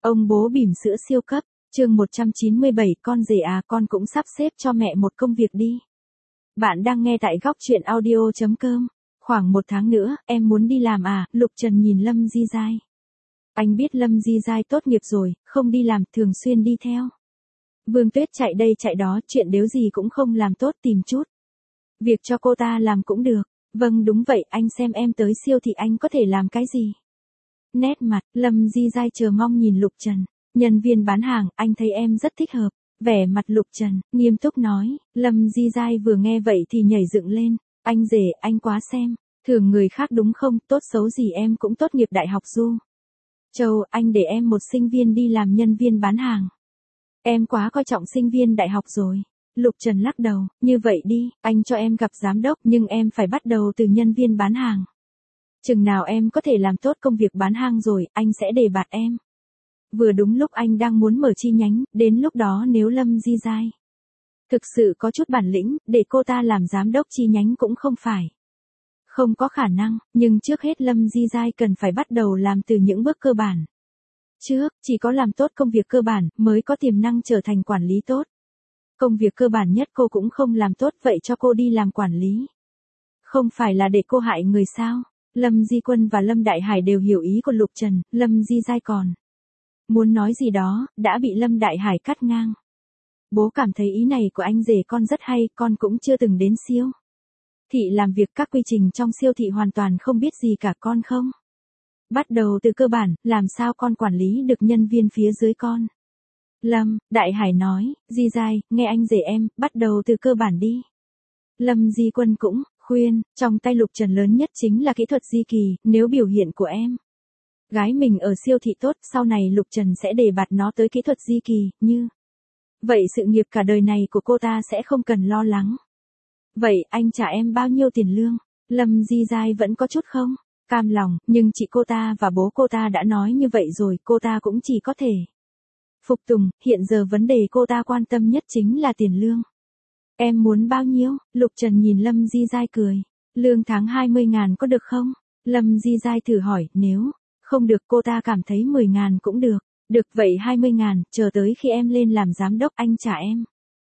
Ông bố bỉm sữa siêu cấp, chương 197 con rể à, con cũng sắp xếp cho mẹ một công việc đi. Bạn đang nghe tại góc truyện audio.com. Khoảng 1 tháng nữa, em muốn đi làm à, Lục Trần nhìn Lâm Di Giai. Anh biết Lâm Di Giai tốt nghiệp rồi, không đi làm, thường xuyên đi theo Vương Tuyết chạy đây chạy đó, chuyện đếu gì cũng không làm tốt, tìm chút việc cho cô ta làm cũng được. Vâng đúng vậy, anh xem em tới siêu thị anh có thể làm cái gì? Nét mặt, Lâm Di Giai chờ mong nhìn Lục Trần. Nhân viên bán hàng, anh thấy em rất thích hợp. Vẻ mặt Lục Trần, nghiêm túc nói. Lâm Di Giai vừa nghe vậy thì nhảy dựng lên. Anh rể, anh quá xem thường người khác đúng không, tốt xấu gì em cũng tốt nghiệp đại học Du Châu, anh để em một sinh viên đi làm nhân viên bán hàng. Em quá coi trọng sinh viên đại học rồi. Lục Trần lắc đầu, như vậy đi, anh cho em gặp giám đốc nhưng em phải bắt đầu từ nhân viên bán hàng. Chừng nào em có thể làm tốt công việc bán hàng rồi, anh sẽ đề bạt em. Vừa đúng lúc anh đang muốn mở chi nhánh, đến lúc đó nếu Lâm Di Giai thực sự có chút bản lĩnh, để cô ta làm giám đốc chi nhánh cũng không phải không có khả năng, nhưng trước hết Lâm Di Giai cần phải bắt đầu làm từ những bước cơ bản. Trước, chỉ có làm tốt công việc cơ bản, mới có tiềm năng trở thành quản lý tốt. Công việc cơ bản nhất cô cũng không làm tốt, vậy cho cô đi làm quản lý. Không phải là để cô hại người sao? Lâm Di Quân và Lâm Đại Hải đều hiểu ý của Lục Trần, Lâm Di Giai còn muốn nói gì đó, đã bị Lâm Đại Hải cắt ngang. Bố cảm thấy ý này của anh rể con rất hay, con cũng chưa từng đến siêu thị làm việc, các quy trình trong siêu thị hoàn toàn không biết gì cả, con không bắt đầu từ cơ bản, làm sao con quản lý được nhân viên phía dưới con? Lâm Đại Hải nói, Di Giai, nghe anh rể em, bắt đầu từ cơ bản đi. Lâm Di Quân cũng khuyên, trong tay Lục Trần lớn nhất chính là kỹ thuật di kỳ, nếu biểu hiện của em gái mình ở siêu thị tốt, sau này Lục Trần sẽ đề bạt nó tới kỹ thuật di kỳ, như vậy sự nghiệp cả đời này của cô ta sẽ không cần lo lắng. Vậy anh trả em bao nhiêu tiền lương? Lâm Di Giai vẫn có chút không cam lòng, nhưng chị cô ta và bố cô ta đã nói như vậy rồi, cô ta cũng chỉ có thể phục tùng. Hiện giờ vấn đề cô ta quan tâm nhất chính là tiền lương. Em muốn bao nhiêu? Lục Trần nhìn Lâm Di Giai cười. Lương tháng 20.000 có được không? Lâm Di Giai thử hỏi, nếu không được cô ta cảm thấy 10.000 cũng được. Được vậy 20.000, chờ tới khi em lên làm giám đốc anh trả em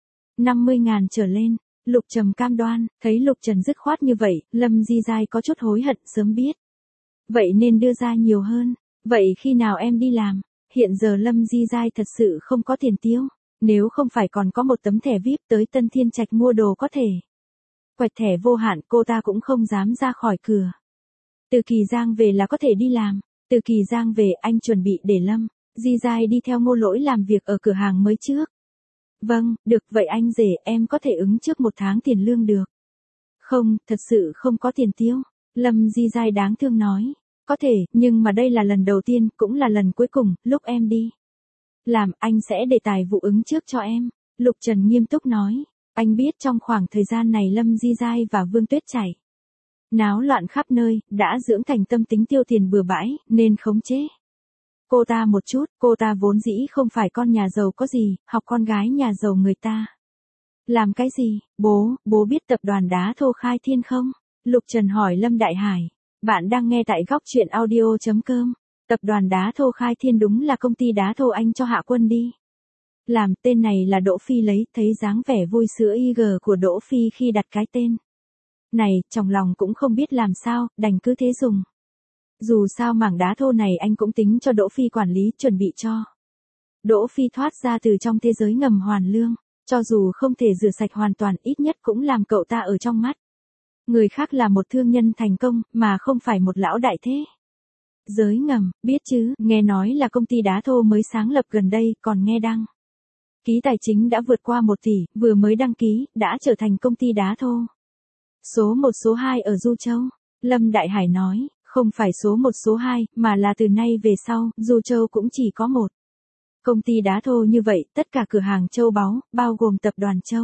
50.000 trở lên. Lục Trầm cam đoan, thấy Lục Trần dứt khoát như vậy, Lâm Di Giai có chút hối hận, sớm biết vậy nên đưa ra nhiều hơn. Vậy khi nào em đi làm? Hiện giờ Lâm Di Giai thật sự không có tiền tiêu. Nếu không phải còn có một tấm thẻ VIP tới Tân Thiên Trạch mua đồ có thể quẹt thẻ vô hạn, cô ta cũng không dám ra khỏi cửa. Từ Kỳ Giang về là có thể đi làm. Từ Kỳ Giang về, anh chuẩn bị để Lâm Di Giai đi theo Ngô Lỗi làm việc ở cửa hàng mới trước. Vâng, được vậy anh rể, em có thể ứng trước 1 tháng tiền lương được không? Thật sự không có tiền tiêu. Lâm Di Giai đáng thương nói. Có thể, nhưng mà đây là lần đầu tiên, cũng là lần cuối cùng, lúc em đi làm, anh sẽ để tài vụ ứng trước cho em. Lục Trần nghiêm túc nói. Anh biết trong khoảng thời gian này Lâm Di Giai và Vương Tuyết chảy náo loạn khắp nơi, đã dưỡng thành tâm tính tiêu tiền bừa bãi, nên khống chế cô ta một chút. Cô ta vốn dĩ không phải con nhà giàu có gì, học con gái nhà giàu người ta làm cái gì? Bố biết tập đoàn đá thô Khai Thiên không? Lục Trần hỏi Lâm Đại Hải. Bạn đang nghe tại góc truyện audio.com. Tập đoàn đá thô Khai Thiên đúng là công ty đá thô anh cho Hạ Quân đi làm. Tên này là Đỗ Phi lấy, thấy dáng vẻ vui sữa IG của Đỗ Phi khi đặt cái tên này, trong lòng cũng không biết làm sao, đành cứ thế dùng. Dù sao mảng đá thô này anh cũng tính cho Đỗ Phi quản lý, chuẩn bị cho Đỗ Phi thoát ra từ trong thế giới ngầm hoàn lương. Cho dù không thể rửa sạch hoàn toàn, ít nhất cũng làm cậu ta ở trong mắt người khác là một thương nhân thành công, mà không phải một lão đại thế giới ngầm, biết chứ, nghe nói là công ty đá thô mới sáng lập gần đây, còn nghe đăng ký tài chính đã vượt qua 1 tỷ, vừa mới đăng ký, đã trở thành công ty đá thô số 1 số 2 ở Du Châu. Lâm Đại Hải nói, không phải số 1 số 2, mà là từ nay về sau, Du Châu cũng chỉ có một công ty đá thô như vậy. Tất cả cửa hàng châu báu, bao gồm tập đoàn Châu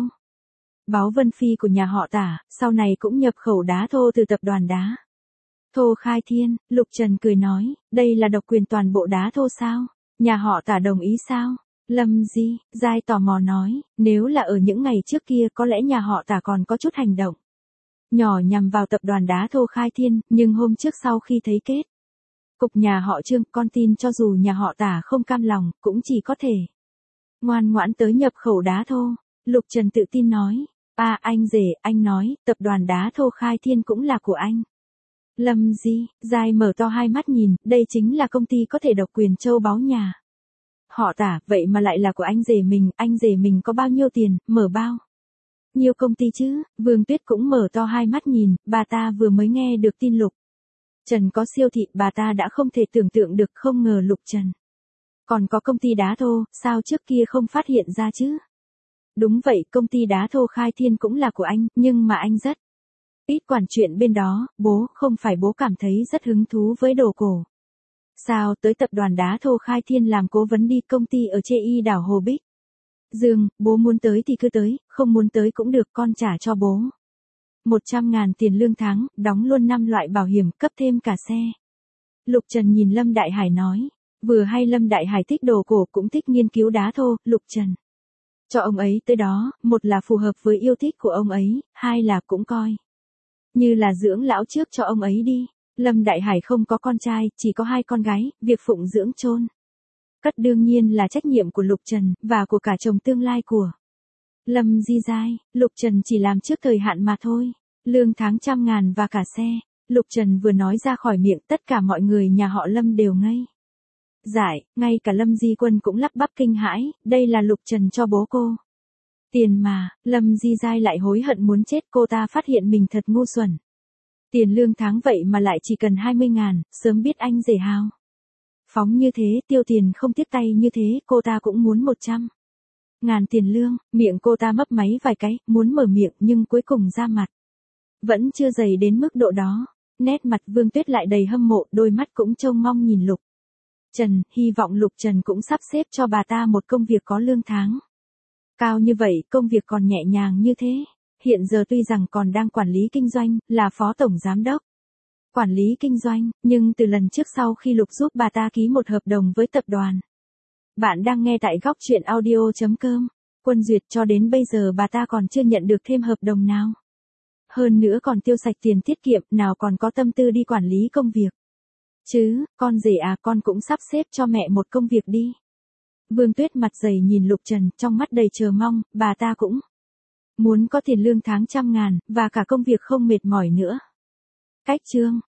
Báu Vân Phi của nhà họ Tả, sau này cũng nhập khẩu đá thô từ tập đoàn đá thô Khai Thiên. Lục Trần cười nói, đây là độc quyền toàn bộ đá thô sao? Nhà họ Tả đồng ý sao? Lâm Di Giai tò mò nói, nếu là ở những ngày trước kia có lẽ nhà họ Tả còn có chút hành động nhỏ nhằm vào tập đoàn đá thô Khai Thiên, nhưng hôm trước sau khi thấy kết Cục nhà họ Trương, con tin cho dù nhà họ Tả không cam lòng, cũng chỉ có thể ngoan ngoãn tới nhập khẩu đá thô. Lục Trần tự tin nói. Anh rể, anh nói, tập đoàn đá thô Khai Thiên cũng là của anh. Lâm Di Giai mở to hai mắt nhìn, đây chính là công ty có thể độc quyền châu báu nhà họ Tả, vậy mà lại là của anh rể mình có bao nhiêu tiền, mở bao nhiêu công ty chứ? Vương Tuyết cũng mở to hai mắt nhìn, bà ta vừa mới nghe được tin Lục Trần có siêu thị, bà ta đã không thể tưởng tượng được, không ngờ Lục Trần còn có công ty đá thô, sao trước kia không phát hiện ra chứ? Đúng vậy, công ty đá thô Khai Thiên cũng là của anh, nhưng mà anh rất ít quản chuyện bên đó. Bố, không phải bố cảm thấy rất hứng thú với đồ cổ sao, tới tập đoàn đá thô Khai Thiên làm cố vấn đi, công ty ở Chê Y đảo Hồ Bích Dương, bố muốn tới thì cứ tới, không muốn tới cũng được, con trả cho bố 100.000 tiền lương tháng, đóng luôn 5 loại bảo hiểm, cấp thêm cả xe. Lục Trần nhìn Lâm Đại Hải nói. Vừa hay Lâm Đại Hải thích đồ cổ cũng thích nghiên cứu đá thô, Lục Trần cho ông ấy tới đó, một là phù hợp với yêu thích của ông ấy, hai là cũng coi như là dưỡng lão trước cho ông ấy đi. Lâm Đại Hải không có con trai, chỉ có 2 con gái, việc phụng dưỡng chôn cất đương nhiên là trách nhiệm của Lục Trần, và của cả chồng tương lai của Lâm Di Giai. Lục Trần chỉ làm trước thời hạn mà thôi, lương tháng 100.000 và cả xe. Lục Trần vừa nói ra khỏi miệng, tất cả mọi người nhà họ Lâm đều ngây dại, ngay cả Lâm Di Quân cũng lắp bắp kinh hãi, đây là Lục Trần cho bố cô tiền mà. Lâm Di Giai lại hối hận muốn chết, cô ta phát hiện mình thật ngu xuẩn. Tiền lương tháng vậy mà lại chỉ cần 20.000, sớm biết anh rể hào phóng như thế, tiêu tiền không tiếc tay như thế, cô ta cũng muốn 100.000 tiền lương. Miệng cô ta mấp máy vài cái, muốn mở miệng nhưng cuối cùng ra mặt vẫn chưa dày đến mức độ đó. Nét mặt Vương Tuyết lại đầy hâm mộ, đôi mắt cũng trông mong nhìn Lục Trần, hy vọng Lục Trần cũng sắp xếp cho bà ta một công việc có lương tháng cao như vậy, công việc còn nhẹ nhàng như thế. Hiện giờ tuy rằng còn đang quản lý kinh doanh, là phó tổng giám đốc quản lý kinh doanh, nhưng từ lần trước sau khi Lục giúp bà ta ký một hợp đồng với tập đoàn. Bạn đang nghe tại góc truyện audio.com. Quân duyệt, cho đến bây giờ bà ta còn chưa nhận được thêm hợp đồng nào. Hơn nữa còn tiêu sạch tiền tiết kiệm, nào còn có tâm tư đi quản lý công việc. Chứ, con rể à, con cũng sắp xếp cho mẹ một công việc đi. Vương Tuyết mặt dày nhìn Lục Trần, trong mắt đầy chờ mong, bà ta cũng muốn có tiền lương tháng 100.000, và cả công việc không mệt mỏi nữa. Cách chương